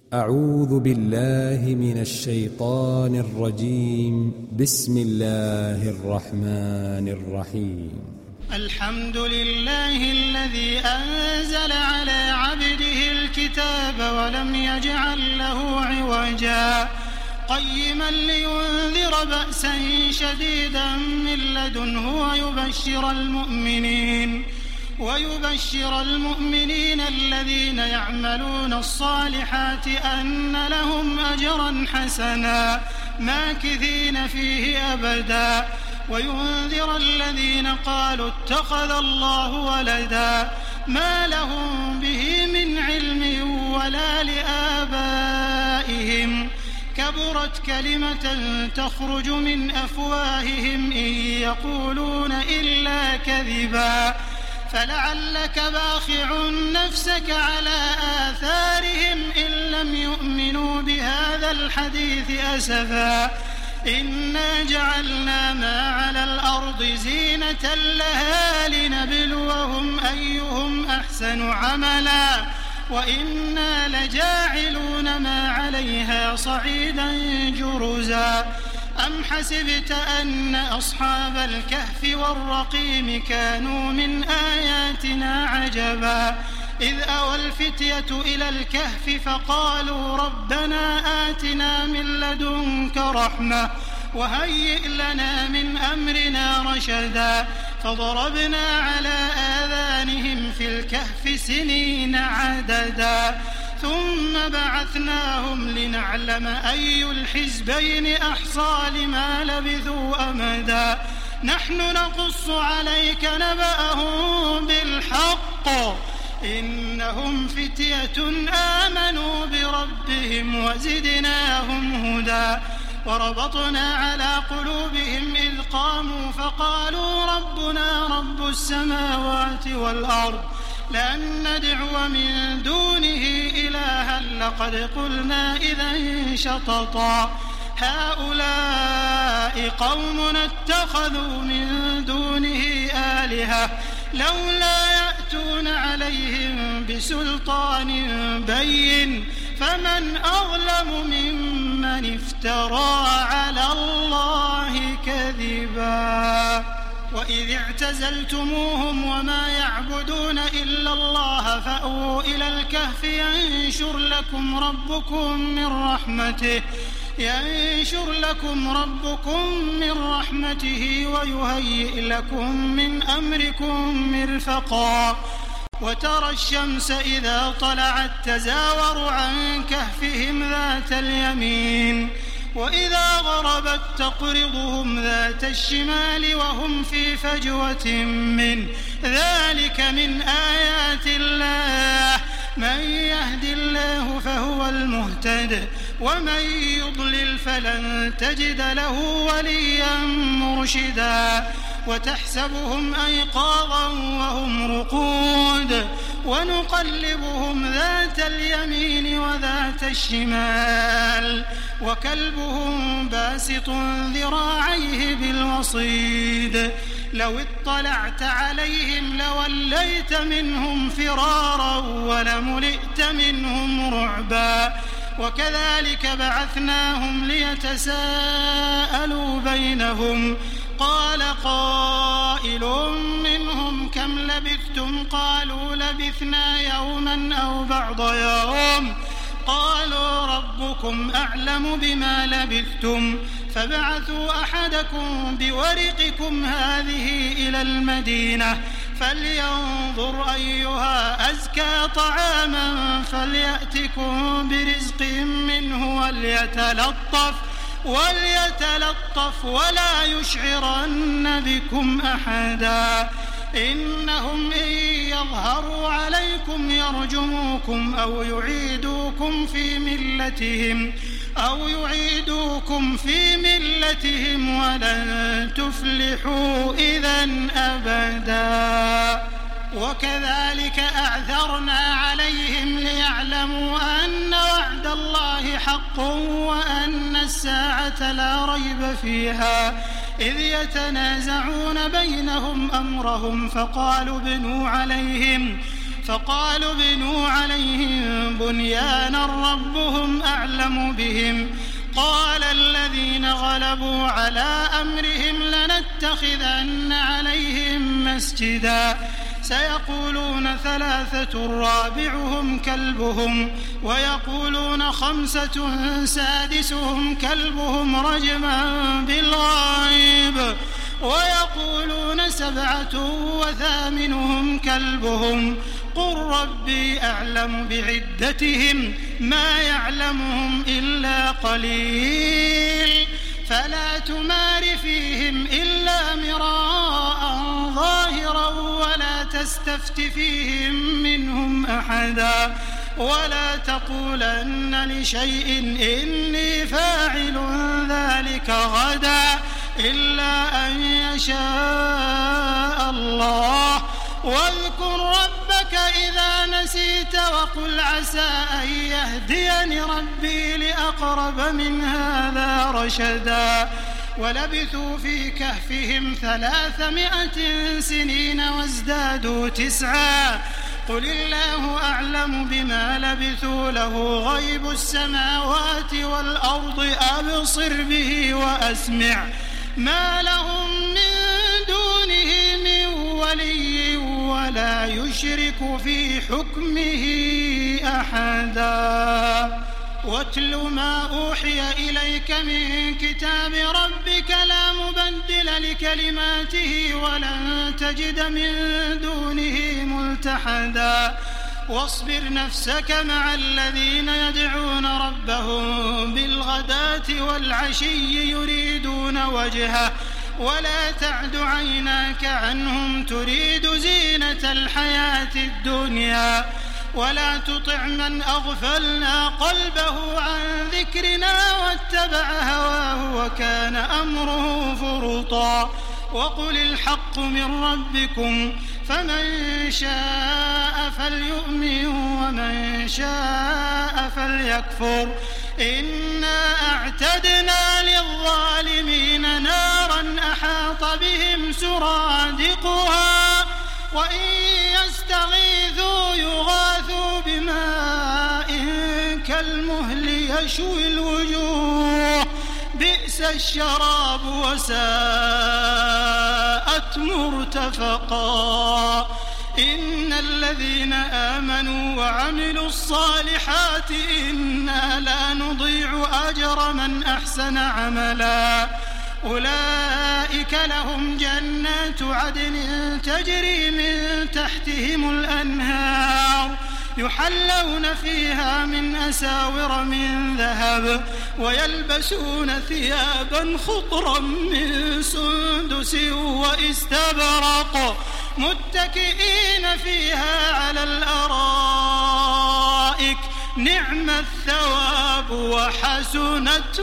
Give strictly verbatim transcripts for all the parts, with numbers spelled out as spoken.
أعوذ بالله من الشيطان الرجيم. بسم الله الرحمن الرحيم. الحمد لله الذي أنزل على عبده الكتاب ولم يجعل له عوجا قيما لينذر بأسا شديدا من لدنه ويبشر المؤمنين ويبشر المؤمنين الذين يعملون الصالحات أن لهم أجرا حسنا ماكثين فيه أبدا وينذر الذين قالوا اتخذ الله ولدا ما لهم به من علم ولا لآبائهم كبرت كلمة تخرج من أفواههم إن يقولون إلا كذبا فلعلك باخع نفسك على آثارهم إن لم يؤمنوا بهذا الحديث أسفا إنا جعلنا ما على الأرض زينة لها لنبلوهم أيهم أحسن عملا وإنا لجاعلون ما عليها صعيدا جرزا أم حسبت أن أصحاب الكهف والرقيم كانوا من آياتنا عجبا إذ أوى الفتية إلى الكهف فقالوا ربنا آتنا من لدنك رحمة وهيئ لنا من أمرنا رشدا فضربنا على آذانهم في الكهف سنين عددا ثم بعثناهم لنعلم أي الحزبين أحصى لما لبثوا أمدا نحن نقص عليك نبأهم بالحق إنهم فتية آمنوا بربهم وزدناهم هدى وربطنا على قلوبهم إذ قاموا فقالوا ربنا رب السماوات والأرض لن ندعو من دونه إلها لقد قلنا إذا شططا هؤلاء قوم اتخذوا من دونه آلهة لولا يأتون عليهم بسلطان بين فمن أظلم ممن افترى على الله كذبا وإذ اعتزلتموهم وما يعبدون إلا الله فأووا إلى الكهف ينشر لكم ربكم من رحمته ينشر لكم ربكم من رحمته ويهيئ لكم من أمركم مرفقا وترى الشمس إذا طلعت تزاور عن كهفهم ذات اليمين وإذا غربت تقرضهم ذات الشمال وهم في فجوة من ذلك من آيات الله من يهد الله فهو المهتد ومن يضلل فلن تجد له وليا مرشدا وتحسبهم أيقاظا وهم رقود ونقلبهم ذات اليمين وذات الشمال وكلبهم باسط ذراعيه بالوصيد لو اطلعت عليهم لوليت منهم فرارا ولملئت منهم رعبا وكذلك بعثناهم ليتساءلوا بينهم قال قائل منهم كم لبثتم قالوا لبثنا يوما أو بعض يوم قالوا ربكم أعلم بما لبثتم فبعثوا أحدكم بورقكم هذه إلى المدينة فلينظر أيها أزكى طعاما فليأتكم برزق منه وليتلطف وليتلطف ولا يشعرن بكم أحدا إنهم إن يظهروا عليكم يرجموكم أو يعيدوكم في ملتهم أو يعيدوكم في ملتهم ولن تفلحوا إذن أبدا وكذلك أعثرنا عليهم ليعلموا أن وعد الله حق وأن الساعة لا ريب فيها إذ يتنازعون بينهم أمرهم فقالوا ابنوا عليهم فقالوا ابنوا عليهم بنيانا ربهم أعلم بهم قال الذين غلبوا على أمرهم لنتخذن عليهم مسجدا سيقولون ثلاثة رابعهم كلبهم ويقولون خمسة سادسهم كلبهم رجما بالغيب ويقولون سبعة وثامنهم كلبهم قل ربي أعلم بعدتهم ما يعلمهم إلا قليل فلا تمار فيهم إلا مراء ظاهرا ولا تستفت فيهم منهم أحدا ولا تقولن لشيء إني فاعل ذلك غدا إلا أن يشاء الله واذكر ربك إذا نسيت وقل عسى أن يهديني ربي لأقرب من هذا رشدا ولبثوا في كهفهم ثلاثمائة سنين وازدادوا تسعا قل الله أعلم بما لبثوا له غيب السماوات والأرض أبصر به وأسمع ما لهم من دونه من ولي ولا يشرك في حكمه أحدا واتل ما أوحي إليك من كتاب ربك لا مبدل لكلماته ولن تجد من دونه ملتحدا واصبر نفسك مع الذين يدعون ربهم بالغداة والعشي يريدون وجهه ولا تعد عيناك عنهم تريد زينة الحياة الدنيا ولا تطع من أغفلنا قلبه عن ذكرنا واتبع هواه وكان أمره فرطا وقل الحق من ربكم فمن شاء فليؤمن ومن شاء فليكفر إنا أعتدنا للظالمين نارا أحاط بهم سرادقها وإن يستغيثوا يغاثوا بماء كالمهل يشوي الوجوه بئس الشراب وساءت مرتفقا إن الذين آمنوا وعملوا الصالحات إنا لا نضيع أجر من أحسن عملا أولئك لهم جنات عدن تجري من تحتهم الأنهار يحلون فيها من أساور من ذهب ويلبسون ثيابا خضرا من سندس واستبرق متكئين فيها على الأرائك نعم الثواب وحسنت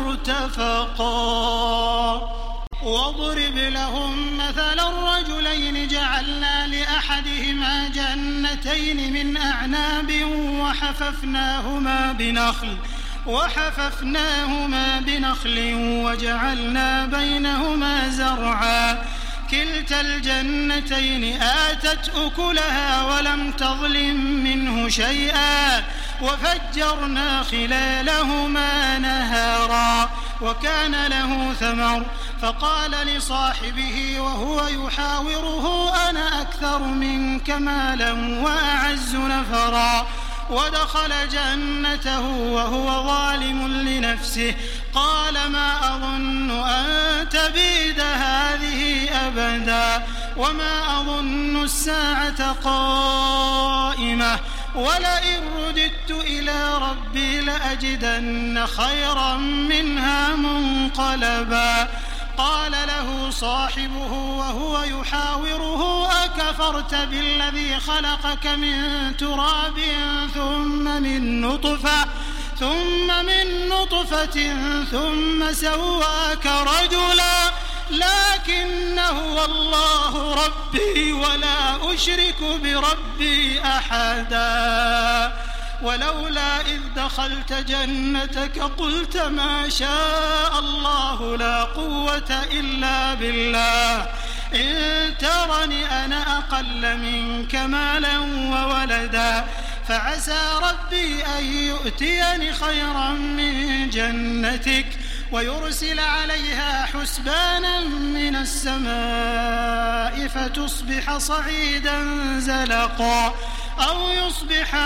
مرتفقا واضرب لهم مثل الرجلين جعلنا لأحدهما جنتين من أعناب وحففناهما بنخل وحففناهما بنخل وجعلنا بينهما زرعا كلتا الجنتين آتت أكلها ولم تظلم منه شيئا وفجرنا خلالهما نهارا وكان له ثمر فقال لصاحبه وهو يحاوره أنا أكثر منك مالا وأعز نفرا ودخل جنته وهو ظالم لنفسه قال ما أظن أن تبيد هذه أبدا وما أظن الساعة قائمة ولئن رددت إلى ربي لأجدن خيرا منها منقلبا قال له صاحبه وهو يحاوره أكفرت بالذي خلقك من تراب ثم من نطفة ثم من نطفة ثم سواك رجلا لكن هو الله ربي ولا أشرك بربي أحدا ولولا إذ دخلت جنتك قلت ما شاء الله لا قوة إلا بالله إن ترني أنا أقل منك مالا وولدا فعسى ربي أن يؤتيني خيرا من جنتك ويرسل عليها حسبانا من السماء فتصبح صعيدا زلقا أو يصبح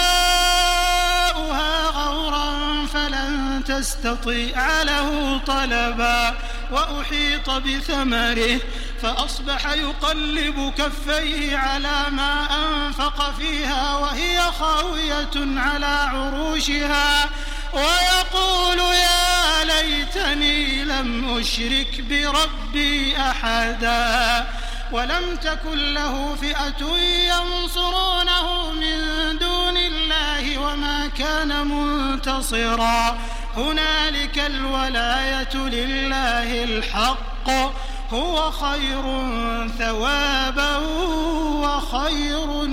ماؤها غورا فلن تستطيع له طلبا وأحيط بثمره فأصبح يقلب كفيه على ما أنفق فيها وهي خاوية على عروشها ويقول يا ليتني لم أشرك بربي أحدا ولم تكن له فئة ينصرونه من دون الله وما كان منتصرا هنالك الولاية لله الحق هو خير ثوابا وخير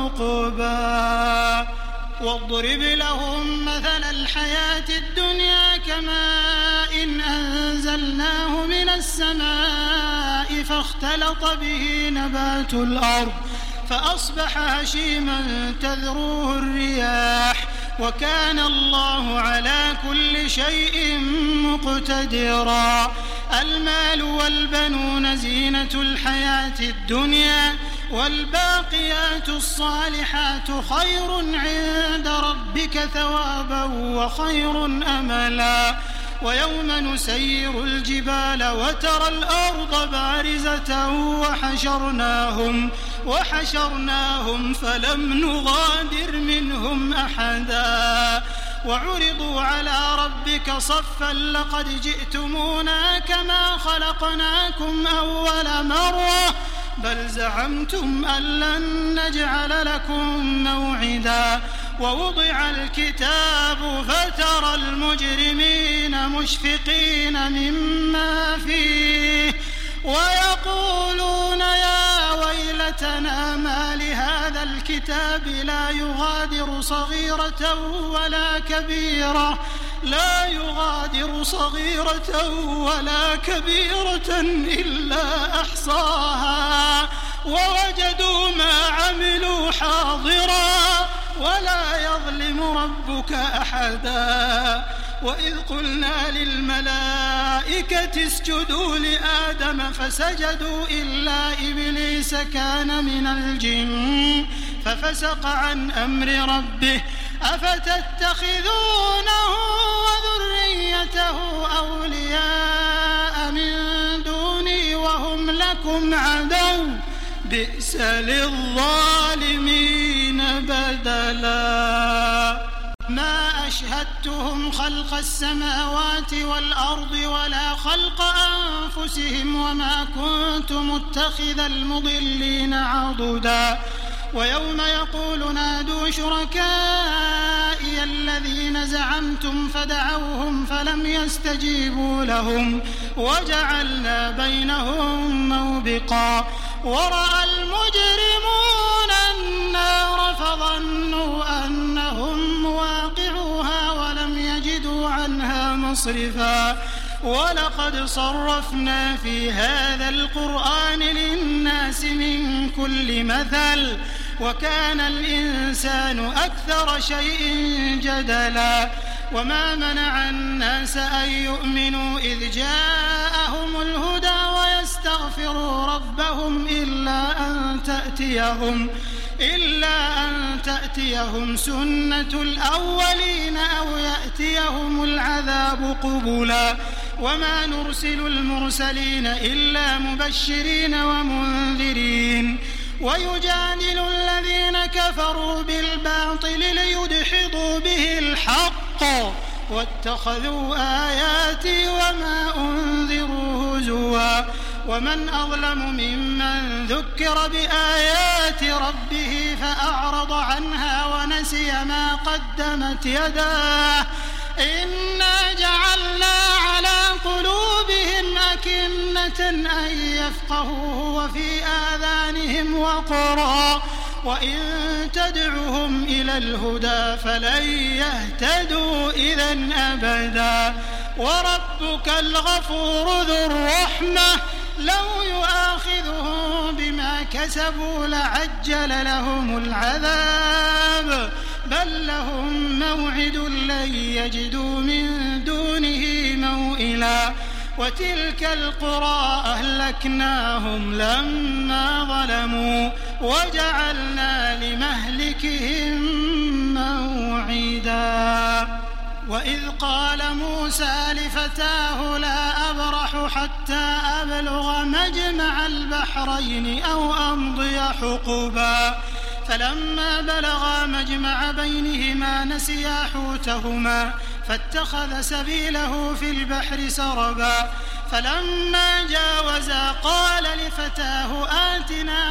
عقبا واضرب لهم مثل الحياة الدنيا كماء إن أنزلناه من السماء فاختلط به نبات الأرض فأصبح هشيما تذروه الرياح وكان الله على كل شيء مقتدرا المال والبنون زينة الحياة الدنيا والباقيات الصالحات خير عند ربك ثوابا وخير أملا ويوم نسير الجبال وترى الأرض بارزة وحشرناهم وحشرناهم فلم نغادر منهم أحدا وعرضوا على ربك صفا لقد جئتمونا كما خلقناكم أول مرة بل زعمتم أن لن نجعل لكم موعدا ووضع الكتاب فترى المجرمين مشفقين مما فيه ويقولون يا ويلتنا ما لهذا الكتاب لا يغادر صغيرة ولا كبيرة لا يغادر صغيرة ولا كبيرة إلا أحصاها ووجدوا ما عملوا حاضرا ولا يظلم ربك أحدا وإذ قلنا للملائكة اسجدوا لآدم فسجدوا إلا إبليس كان من الجن ففسق عن أمر ربه أفتتخذونه وذريته أولياء من دوني وهم لكم عدو بئس للظالمين بدلا ما أشهدتهم خلق السماوات والأرض ولا خلق أنفسهم وما كنت متخذ المضلين عضدا ويوم يقول نادوا شركائي الذين زعمتم فدعوهم فلم يستجيبوا لهم وجعلنا بينهم موبقا ورأى المجرمون النار فظنوا أنهم مواقعوها ولم يجدوا عنها مصرفا ولقد صرفنا في هذا القرآن للناس من كل مثل وكان الإنسان أكثر شيء جدلا وما منع الناس أن يؤمنوا إذ جاءهم الهدى ويستغفروا ربهم إلا أن تأتيهم إلا أن تأتيهم سنة الأولين أو يأتيهم العذاب قبلا وما نرسل المرسلين إلا مبشرين ومنذرين ويجادل الذين كفروا بالباطل ليدحضوا به الحق واتخذوا آياتي وما أنذروا هزوا ومن أظلم ممن ذكر بآيات ربه فأعرض عنها ونسي ما قدمت يداه إنا جعلنا على قلوبهم أكنة أن يفقهوه وفي آذانهم وقرا وإن تدعهم إلى الهدى فلن يهتدوا إذا أبدا وربك الغفور ذو الرحمة لو يؤاخذهم بما كسبوا لعجل لهم العذاب بل لهم موعد لن يجدوا من دونه موئلا وتلك القرى أهلكناهم لما ظلموا وجعلنا لمهلكهم موعدا وإذ قال موسى لفتاه لا أبرح حتى أبلغ مجمع البحرين أو أمضي حقبا فلما بلغا مجمع بينهما نسيا حوتهما فاتخذ سبيله في البحر سربا فلما جاوزا قال لفتاه آتنا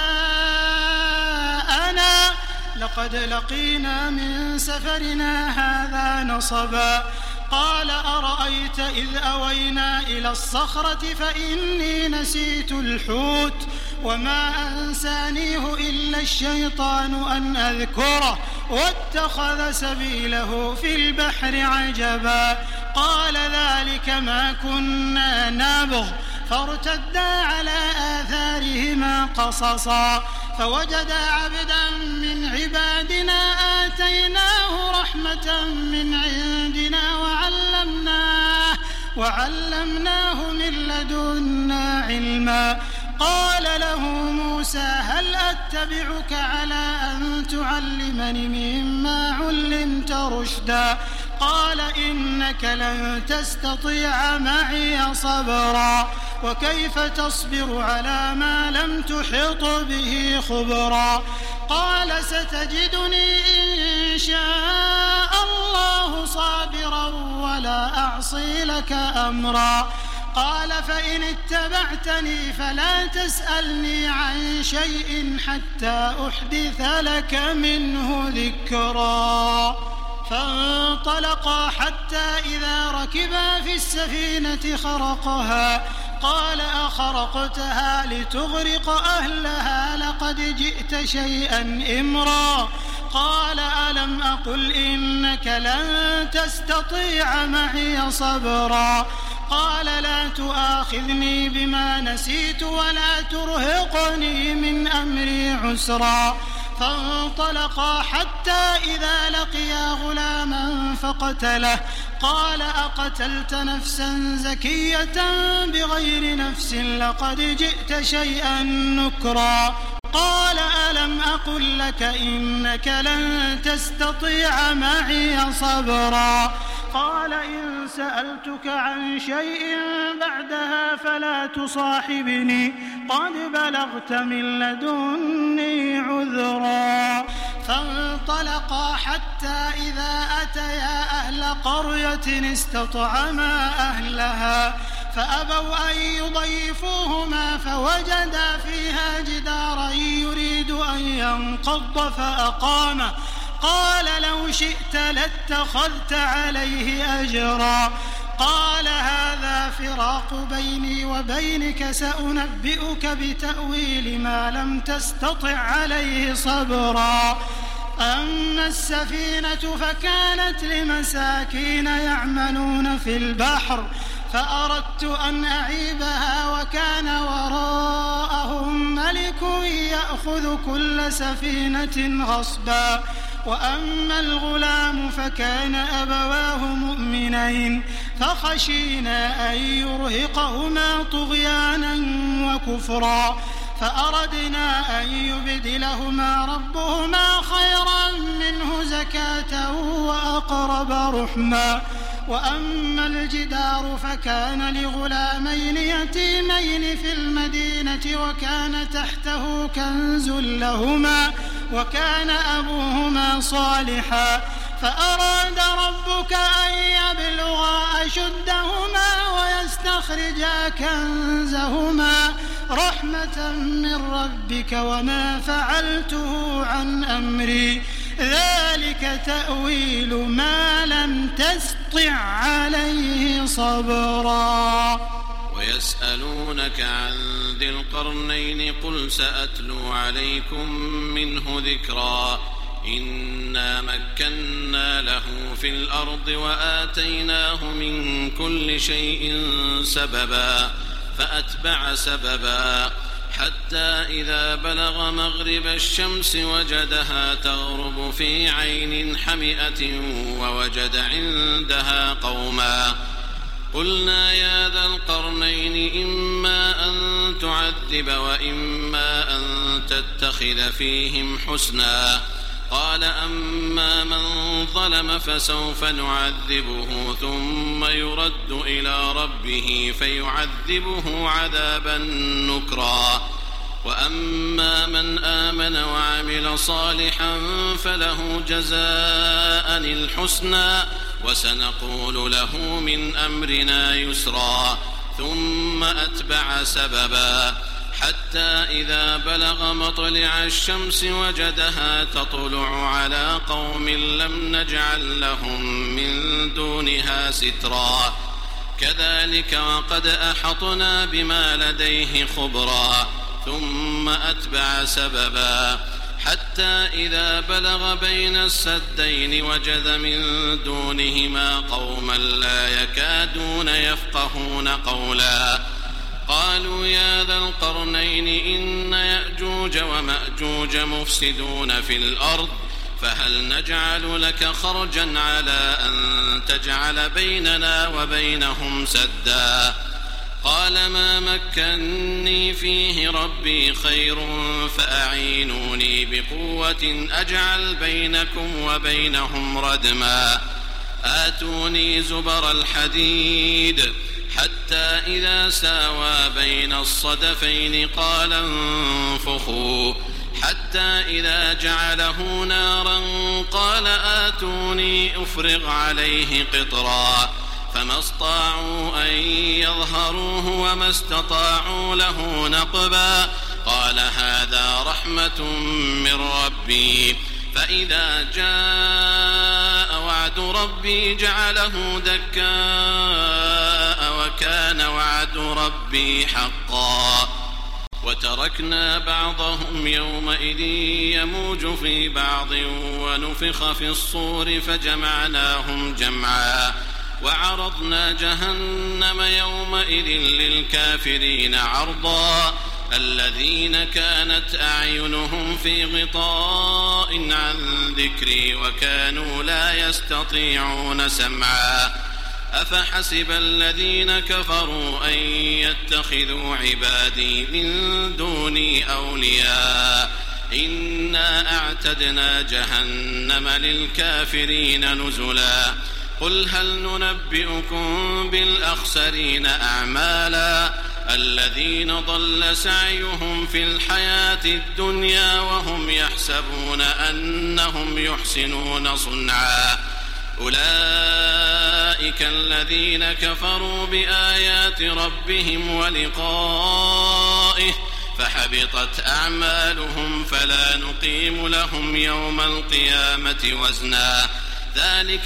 غداءنا لقد لقينا من سفرنا هذا نصبا قال أرأيت إذ أوينا إلى الصخرة فإني نسيت الحوت وما أنسانيه إلا الشيطان أن أذكره واتخذ سبيله في البحر عجبا قال ذلك ما كنا نبغ فارتدا على آثارهما قصصا فوجدا عبدا من عبادنا آتيناه رحمة من عندنا وعلمناه, وعلمناه من لدنا علما قال له موسى هل أتبعك على أن تعلمني مما علمت رشدا قال إنك لن تستطيع معي صبرا وكيف تصبر على ما لم تحط به خبرا قال ستجدني إن شاء الله صابرا ولا أعصي لك أمرا قال فإن اتبعتني فلا تسألني عن شيء حتى أحدث لك منه ذكرا فانطلقا حتى إذا ركبا في السفينة خرقها قال أخرقتها لتغرق أهلها لقد جئت شيئا إمرا قال ألم أقل إنك لن تستطيع معي صبرا قال لا تؤاخذني بما نسيت ولا ترهقني من أمري عسرا فانطلقا حتى إذا لقيا غلاما فقتله قال أقتلت نفسا زكية بغير نفس لقد جئت شيئا نكرا قال ألم أقل لك إنك لن تستطيع معي صبرا قال إن سألتك عن شيء بعدها فلا تصاحبني قد بلغت من لدني عذرا فانطلقا حتى إذا أتيا أهل قرية استطعما أهلها فأبوا أن يضيفوهما فوجدا فيها جدارا يريد أن ينقض فأقامه قال لو شئت لاتخذت عليه أجرا قال هذا فراق بيني وبينك سأنبئك بتأويل ما لم تستطع عليه صبرا أما السفينة فكانت لمساكين يعملون في البحر فأردت أن أعيبها وكان وراءهم ملك يأخذ كل سفينة غصبا وأما الغلام فكان أبواه مؤمنين فخشينا أن يرهقهما طغيانا وكفرا فأردنا أن يبدلهما ربهما خيرا منه زكاة وأقرب رحما وأما الجدار فكان لغلامين يتيمين في المدينة وكان تحته كنز لهما وكان أبوهما صالحا فأراد ربك أن يبلغا أشدهما ويستخرجا كنزهما رحمة من ربك وما فعلته عن أمري ذلك تأويل ما لم تسطع عليه صبرا ويسألونك عن ذي القرنين قل سأتلو عليكم منه ذكرا إنا مكنا له في الأرض وآتيناه من كل شيء سببا فأتبع سببا حتى إذا بلغ مغرب الشمس وجدها تغرب في عين حمئة ووجد عندها قوما قلنا يا ذا القرنين إما أن تعذب وإما أن تتخذ فيهم حسنا قال أما من ظلم فسوف نعذبه ثم يرد إلى ربه فيعذبه عذابا نكرا وأما من آمن وعمل صالحا فله جزاء الحسنى وسنقول له من أمرنا يسرا ثم أتبع سببا حتى إذا بلغ مطلع الشمس وجدها تطلع على قوم لم نجعل لهم من دونها سترا كذلك وقد أحطنا بما لديه خبرا ثم أتبع سببا حتى إذا بلغ بين السدين وجد من دونهما قوما لا يكادون يفقهون قولا قالوا يا ذا القرنين إن يأجوج ومأجوج مفسدون في الأرض فهل نجعل لك خرجا على أن تجعل بيننا وبينهم سدا قال ما مكني فيه ربي خير فأعينوني بقوة أجعل بينكم وبينهم ردما آتوني زبر الحديد حتى إذا ساوى بين الصدفين قال انفخوا حتى إذا جعله نارا قال آتوني أفرغ عليه قطرا فما استطاعوا أن يظهروه وما استطاعوا له نقبا قال هذا رحمة من ربي فإذا جاء وعد ربي جعله دكاء وكان وعد ربي حقا وتركنا بعضهم يومئذ يموج في بعض ونفخ في الصور فجمعناهم جمعا وعرضنا جهنم يومئذ للكافرين عرضا الذين كانت أعينهم في غطاء عن ذكري وكانوا لا يستطيعون سمعا أفحسب الذين كفروا أن يتخذوا عبادي من دوني أولياء إنا أعتدنا جهنم للكافرين نزلا قل هل ننبئكم بالأخسرين أعمالا الذين ضل سعيهم في الحياة الدنيا وهم يحسبون أنهم يحسنون صنعا أولئك الذين كفروا بآيات ربهم ولقائه فحبطت أعمالهم فلا نقيم لهم يوم القيامة وزنا ذلك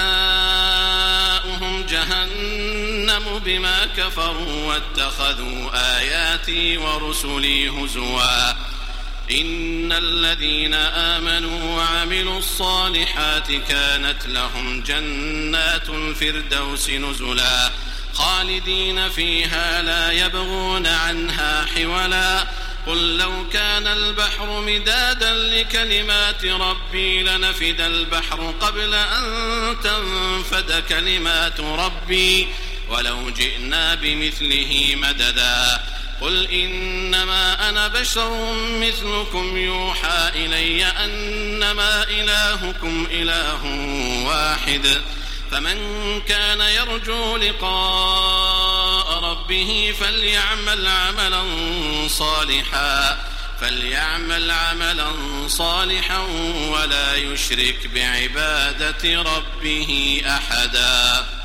جزاؤهم جهنم بما كفروا واتخذوا آياتي ورسلي هزوا إن الذين آمنوا وعملوا الصالحات كانت لهم جنات الفردوس نزلا خالدين فيها لا يبغون عنها حولا قل لو كان البحر مدادا لكلمات ربي لنفد البحر قبل أن تنفد كلمات ربي ولو جئنا بمثله مددا قل إنما أنا بشر مثلكم يوحى إلي أنما إلهكم إله واحد فمن كان يرجو لقاء ربه فليعمل عملا صالحا فليعمل عملا صالحا ولا يشرك بعبادة ربه أحدا.